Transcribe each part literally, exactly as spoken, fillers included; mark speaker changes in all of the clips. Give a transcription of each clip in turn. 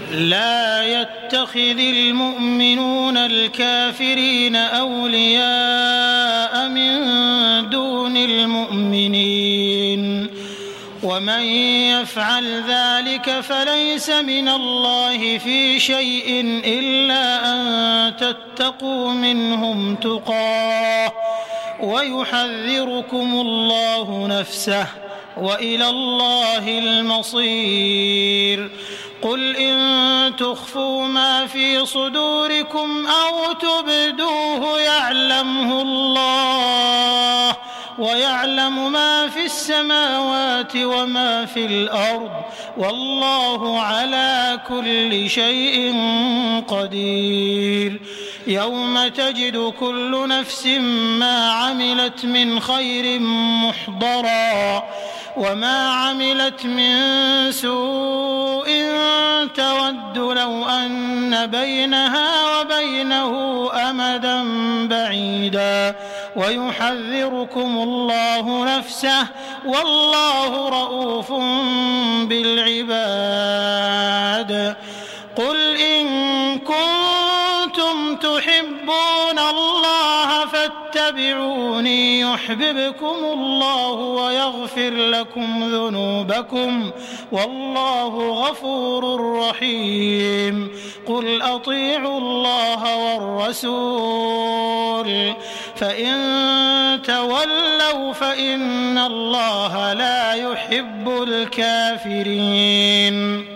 Speaker 1: لا يتخذ المؤمنون الكافرين أولياء من دون المؤمنين ومن يفعل ذلك فليس من الله في شيء إلا أن تتقوا منهم تقاه ويحذركم الله نفسه وإلى الله المصير. قل إن تخفوا ما في صدوركم أو تبدوه يعلمه الله ويعلم ما في السماوات وما في الأرض والله على كل شيء قدير. يوم تجد كل نفس ما عملت من خير محضرا وما عملت من سوء تود لو أن بينها وبينه أمدا بعيدا ويحذركم الله نفسه والله رؤوف بالعباد. قل إن كنتم تحبون الله فاتبعوني يحببكم الله ويغفر لكم ذنوبكم والله غفور رحيم. قل أطيعوا الله والرسول فإن تولوا فإن الله لا يحب الكافرين.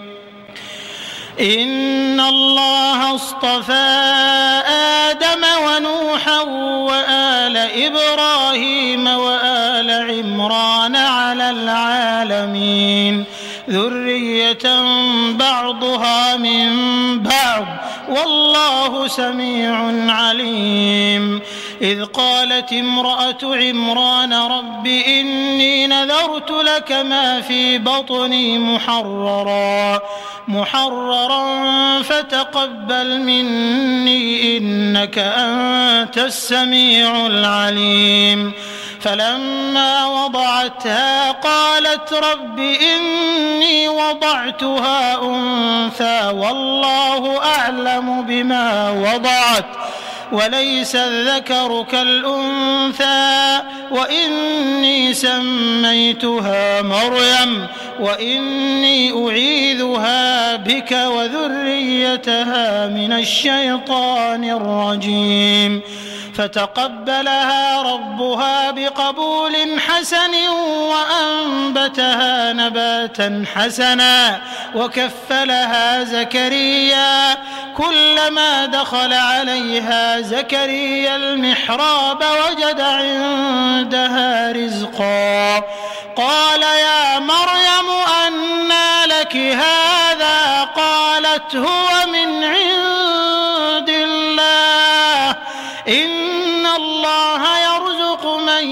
Speaker 1: إن الله اصطفى آدم ونوحا وآل إبراهيم وآل عمران على العالمين ذرية بعضها من بعض والله سميع عليم. إذ قالت امرأة عمران رب إني نذرت لك ما في بطني محررا محررا فتقبل مني إنك أنت السميع العليم. فلما وضعتها قالت رب إني وضعتها أنثى والله أعلم بما وضعت وليس الذكر كالأنثى وإني سميتها مريم وإني أعيذها بك وذريتها من الشيطان الرجيم. فتقبلها ربها بقبول حسن وأنبتها نباتا حسنا وكفلها زكريا كلما دخل عليها زكريا المحراب وجد عندها رزقا قال يا مريم أنى لك هذا قالت هو من عند الله إن الله يرزق من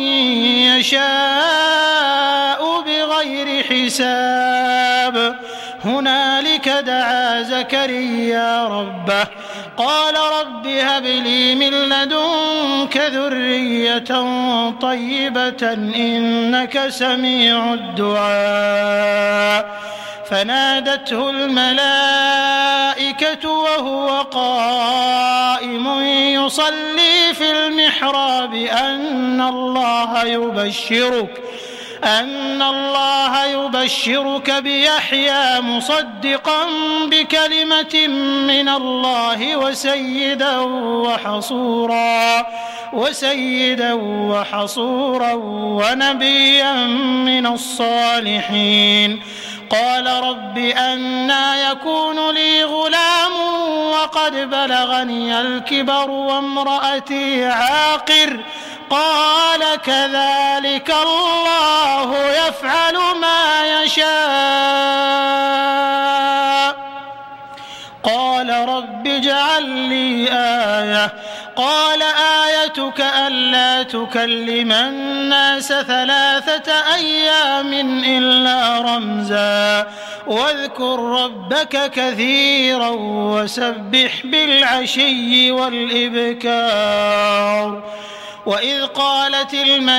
Speaker 1: يشاء بغير حساب. هنالك دعا زكريا ربه قال رب هب لي من لدنك ذرية طيبة إنك سميع الدعاء. فنادته الملائكة وهو قائم يصلي في المحراب أن الله يبشرك أن الله يبشرك بيحيى مصدقا بكلمة من الله وسيدا وحصورا وسيدا وحصورا ونبيا من الصالحين. قال رب أنى يكون لي غلام وقد بلغني الكبر وامرأتي عاقر قال كذلك الله يفعل ما يشاء. قال رب اجعل لي آية قال آيتك ألا تكلم الناس ثلاثة أيام إلا رمزا واذكر ربك كثيرا وسبح بالعشي والإبكار وإذ قالت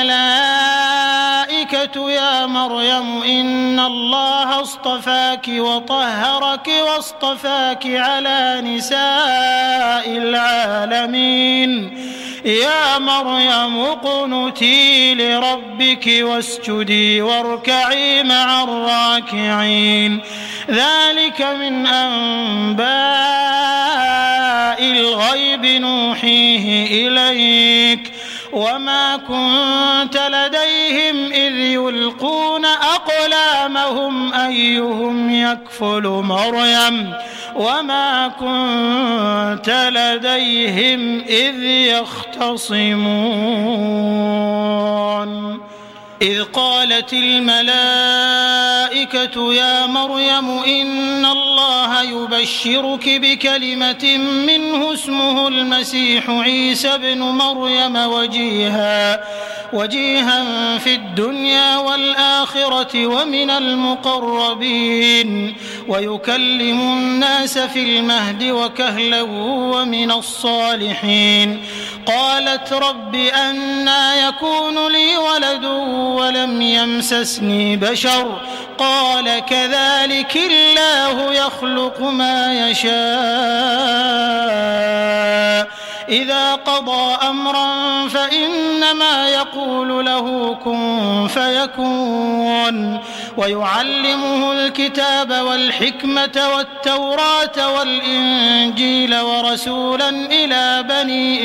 Speaker 1: الملائكة يا مريم إن الله اصطفاك وطهرك واصطفاك على نساء العالمين يا مريم اقنتي لربك واسجدي واركعي مع الراكعين ذلك من أنباء الغيب نوحيه إليك وما كنت لديهم إذ يلقون أقلامهم أيهم يكفل مريم وما كنت لديهم إذ يختصمون إذ قالت الملائكة يا مريم إن الله يبشرك بكلمة منه اسمه المسيح عيسى بن مريم وجيها وجيها في الدنيا والآخرة ومن المقربين ويكلم الناس في المهد وكهلا ومن الصالحين قالت رب أنى يكون لي ولد ولم يمسسني بشر قال كذلك الله يخلق ما يشاء إذا قضى أمرا فإنما يقول له كن فيكون ويعلمه الكتاب والحكمة والتوراة والإنجيل ورسولا إلى بني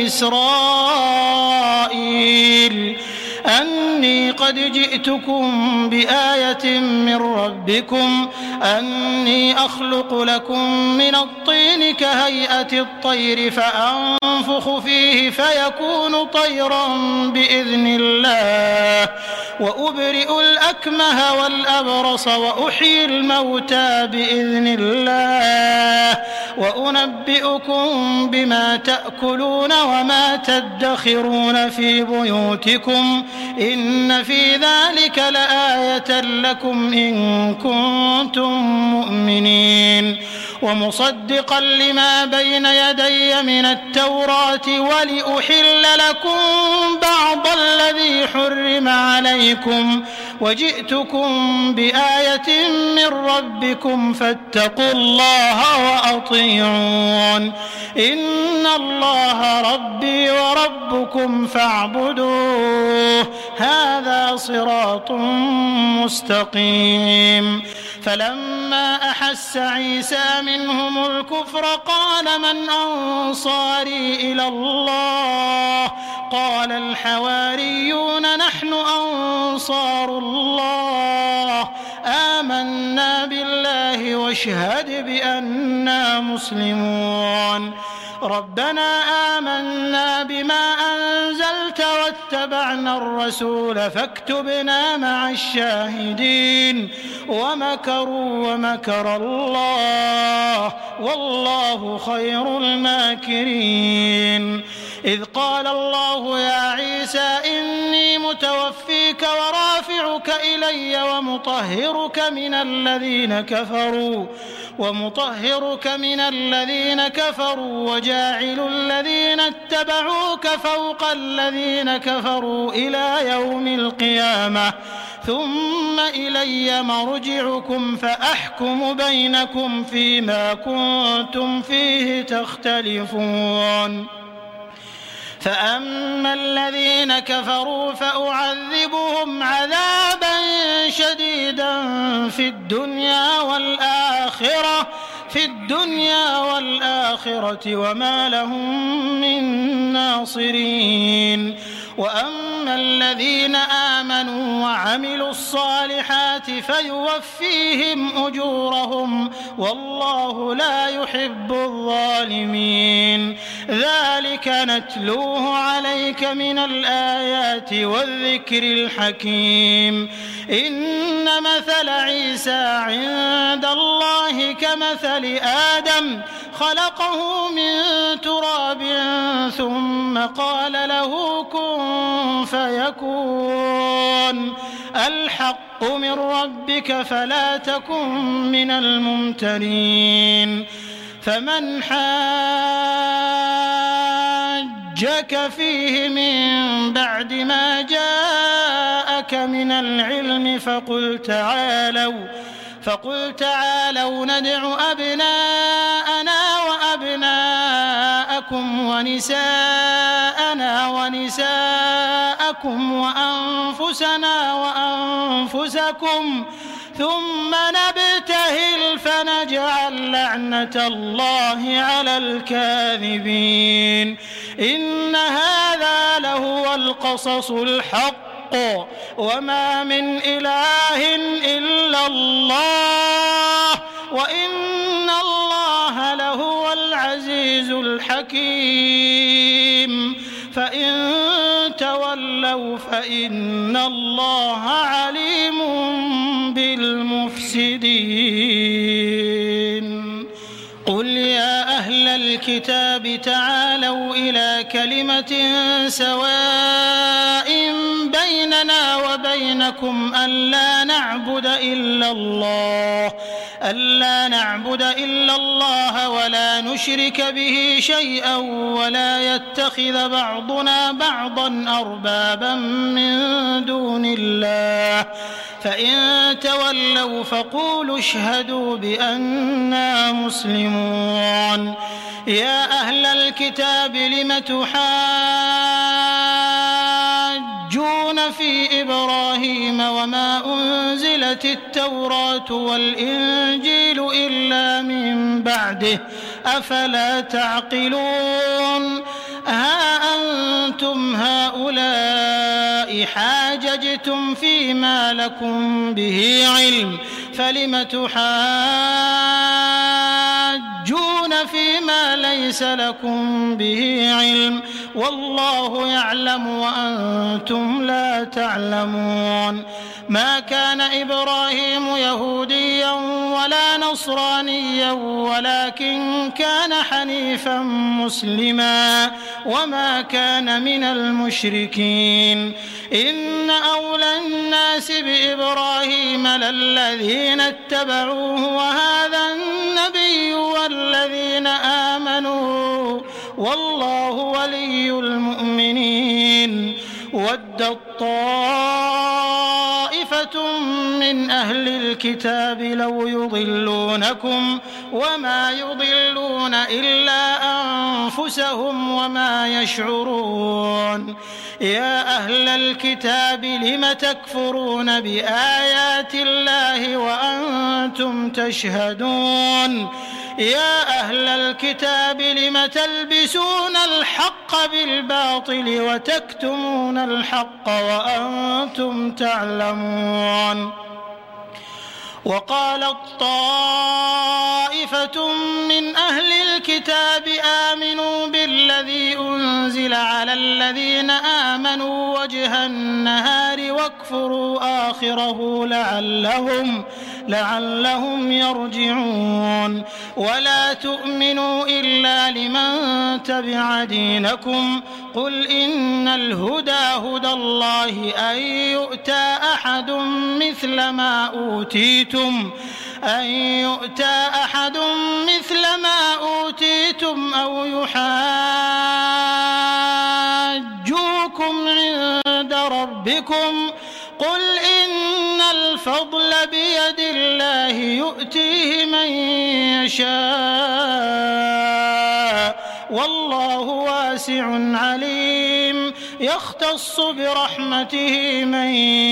Speaker 1: إسرائيل أني قد جئتكم بآية من ربكم أني أخلق لكم من الطين كهيئة الطير فأنفخ فيه فيكون طيرا بإذن الله وأبرئ الأكمه والأبرص وأحيي الموتى بإذن الله وأنبئكم بما تأكلون وما تدخرون في بيوتكم إن في ذلك لآية لكم إن كنتم مؤمنين ومصدقا لما بين يدي من التوراة ولأحل لكم بعض الذي حرم عليكم وجئتكم بآية من ربكم فاتقوا الله وأطيعون إن الله ربي وربكم فاعبدوه هذا صراط مستقيم فلما أحس عيسى منهم الكفر قال من أنصاري إلى الله قال الحواريون نحن أنصار الله آمنا بالله واشهد بأننا مسلمون ربنا آمنا بما أنزلت واتبعنا الرسول فاكتبنا مع الشاهدين ومكروا ومكر الله والله خير الماكرين إذ قال الله يا عيسى إني متوفيك ورافعك إلي ومطهرك من الذين كفروا ومطهرك من الذين كفروا وجاعل الذين اتبعوك فوق الذين كفروا إلى يوم القيامة ثم إلي مرجعكم فأحكم بينكم فيما كنتم فيه تختلفون فأما الذين كفروا فأعذبهم عذابا شديدا في الدنيا والآخرة في الدنيا والآخرة وما لهم من ناصرين وأما الذين آمنوا وعملوا الصالحات فيوفيهم أجورهم والله لا يحب الظالمين ذلك نتلوه عليك من الآيات والذكر الحكيم إن مثل عيسى عند الله كمثل آدم خلقه من تراب ثم قال له كن فيكون الحق من ربك فلا تكن من الممترين فمن حاج حاجك فيه من بعد ما جاءك من العلم فقل تعالوا فقل تعالوا ندع أبناءنا وأبناءكم ونساءنا ونساءكم وأنفسنا وأنفسكم ثم نبتهل فنجعل لعنة الله على الكاذبين إن هذا لهو القصص الحق وما من إله إلا الله وإن الله لهو العزيز الحكيم فإن تولوا فإن الله عليم بالمفسدين قل يا أهل الكتاب تعالوا إلى كلمة سواء بيننا وبينكم ألا نعبد إلا الله ألا نعبد إلا الله ولا نشرك به شيئا ولا يتخذ بعضنا بعضا أربابا من دون الله فإن تولوا فقولوا اشهدوا بأننا مسلمون يا أهل الكتاب لم تحاجون في إبراهيم وما أنزلت التوراة والإنجيل إلا من بعده أفلا تعقلون ها أنتم هؤلاء حاججتم فيما لكم به علم فلم تحاجون فيما ليس لكم به علم والله يعلم وأنتم لا تعلمون ما كان إبراهيم يهوديا ولا نصرانيا ولكن كان حنيفا مسلما وما كان من المشركين إن أولى الناس بإبراهيم للذين اتبعوه وهذا النبي والذين آمنوا والله ولي المؤمنين ودت طائفة من أهل الكتاب لو يضلونكم وما يضلون إلا أنفسهم وما يشعرون يا أهل الكتاب لم تكفرون بآيات الله وأنتم تشهدون يا أهل الكتاب لم تلبسون الحق بالباطل وتكتمون الحق وأنتم تعلمون وقالت طائفة من أهل الكتاب آمنوا بالذي أنزل على الذين آمنوا وجه النهار واكفروا آخره لعلهم لعلهم يرجعون ولا تؤمنوا إلا لمن تبع دينكم قل إن الهدى هدى الله أن يؤتى أحد مثل ما أوتيتم أن يؤتى أحد مثل ما أوتيتم أو يحاجوكم عند ربكم قل إن الفضل بيد الله يؤتيه من يشاء والله واسع عليم يختص برحمته من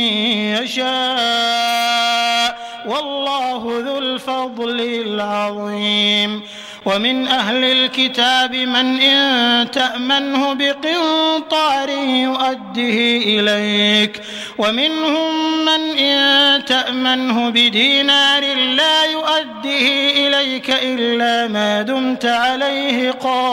Speaker 1: يشاء والله ذو الفضل العظيم ومن أهل الكتاب من إن تأمنه بقنطار يؤده إليك ومنهم من إن تأمنه بدينار لا يؤده إليك إلا ما دمت عليه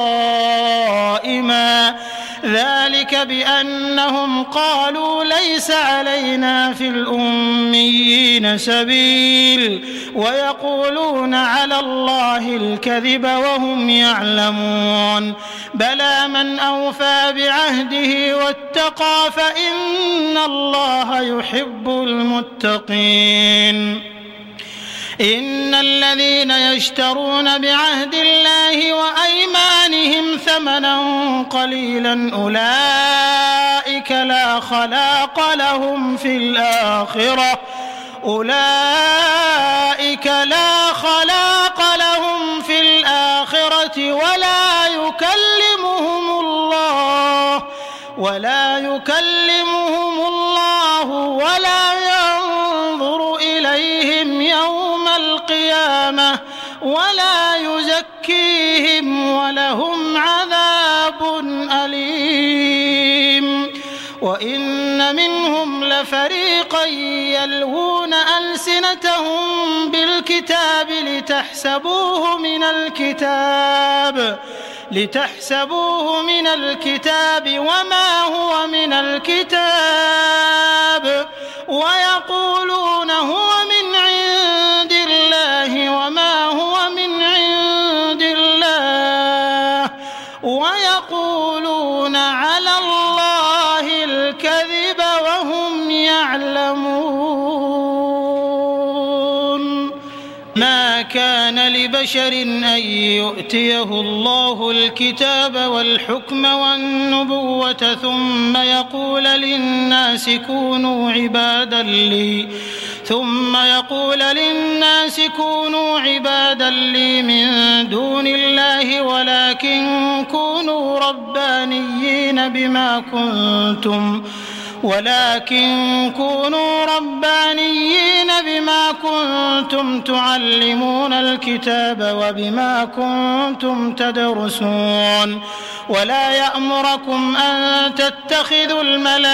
Speaker 1: قائما ذلك بأنهم قالوا ليس علينا في الأميين سبيل ويقولون على الله الكذب وهم يعلمون بلى من أوفى بعهده واتقى فإن الله يحب المتقين إن الذين يشترون بعهد الله وأيمانهم ثمنا قليلا أولئك لا خلاق لهم في الآخرة أولئك لا خلاق لهم في الآخرة ولا يكلمهم الله ولا يكلمهم الله ولا ينظر إليهم يوم القيامة ولا يزكيهم ولهم عذاب أليم. وإن منهم لفريقا يلوون ألسنتهم بالكتاب لتحسبوه من الكتاب لتحسبوه من الكتاب وما هو من الكتاب ويقولون هو من عند الله وما هو من عند الله ويقولون على الله الكذب وهم يعلمون. ما كان لبشر أن يؤتيه الله الكتاب والحكم والنبوة ثم يقول للناس كونوا عبادا لي ثم يقول للناس كونوا عبادا لي من دون الله ولكن كونوا ربانيين بما كنتم ولكن كونوا ربانيين بما كنتم تعلمون الكتاب وبما كنتم تدرسون ولا يأمركم أن تتخذوا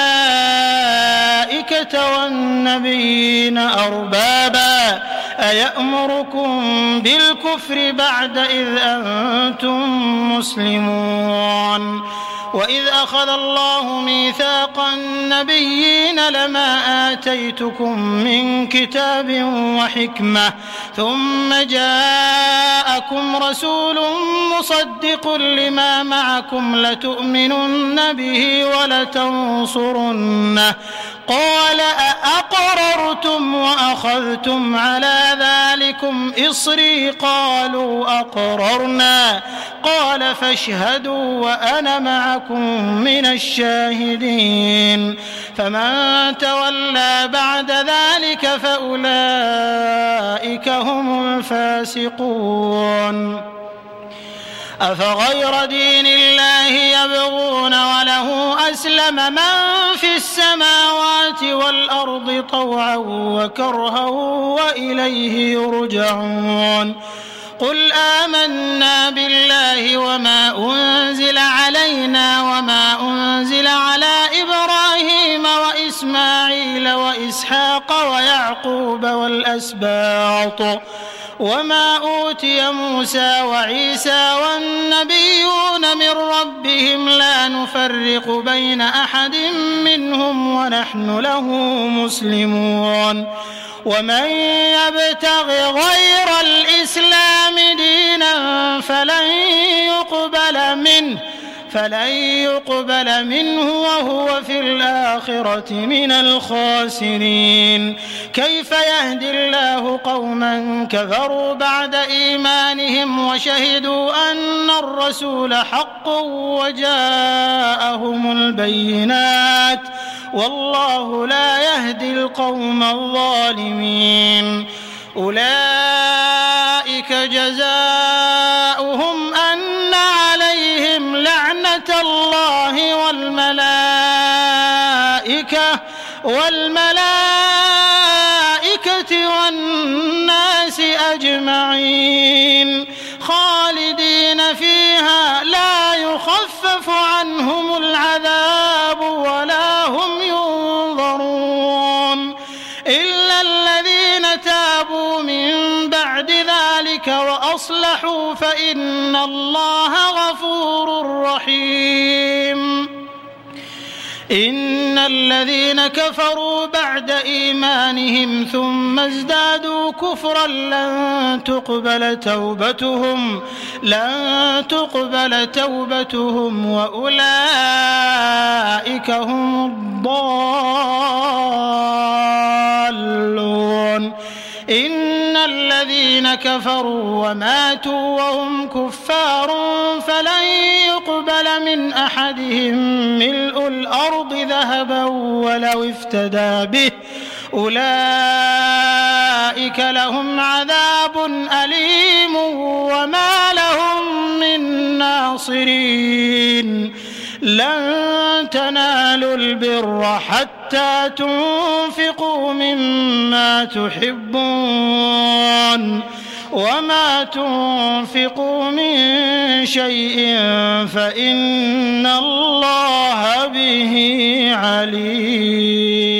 Speaker 1: الملائكة والنبيين أربابا أيأمركم بالكفر بعد إذ أنتم مسلمون. وإذ أخذ الله ميثاق النبيين لما آتيتكم من كتاب وحكمة ثم جاءكم رسول مصدق لما معكم لتؤمنن به ولتنصرنه قال أأقررتم وأخذتم على ذلكم إصري قالوا أقررنا قال فاشهدوا وأنا معكم من الشاهدين. فمن تولى بعد ذلك فأولئك هم الفاسقون. أفغير دين الله يبغون وله أسلم من في السماوات والأرض طوعا وكرها وإليه يرجعون. قل آمنا بالله وما أنزل علينا وما أنزل على إبراهيم وإسماعيل وإسحاق ويعقوب والأسباط وما أوتي موسى وعيسى والنبيون من ربهم لا نفرق بين أحد منهم ونحن له مسلمون. ومن يبتغ غير الإسلام دينا فلن يقبل منه فلن يقبل منه وهو في الآخرة من الخاسرين. كيف يهدي الله قوما كفروا بعد إيمانهم وشهدوا أن الرسول حق وجاءهم البينات والله لا يهدي القوم الظالمين. أولئك جزاؤهم أن عليهم لعنة الله والملائكة والملائكة والناس أجمعين خالدين فيها لا يخفف عنهم العذاب ولا هم ينظرون إلا الذين تابوا من بعد ذلك وأصلحوا فإن الله غفور رحيم. إن الذين كفروا بعد إيمانهم ثم ازدادوا كفرا لن تقبل توبتهم لن تقبل توبتهم وأولئك هم الضالون. إن الذين كفروا وماتوا وهم كفار فلن يقبل من من أحدهم ملء الأرض ذهبا ولو افتدى به أولئك لهم عذاب أليم وما لهم من ناصرين لن تنالوا البر حتى تنفقوا مما تحبون وما تنفقوا من شيء فإن الله به عليم.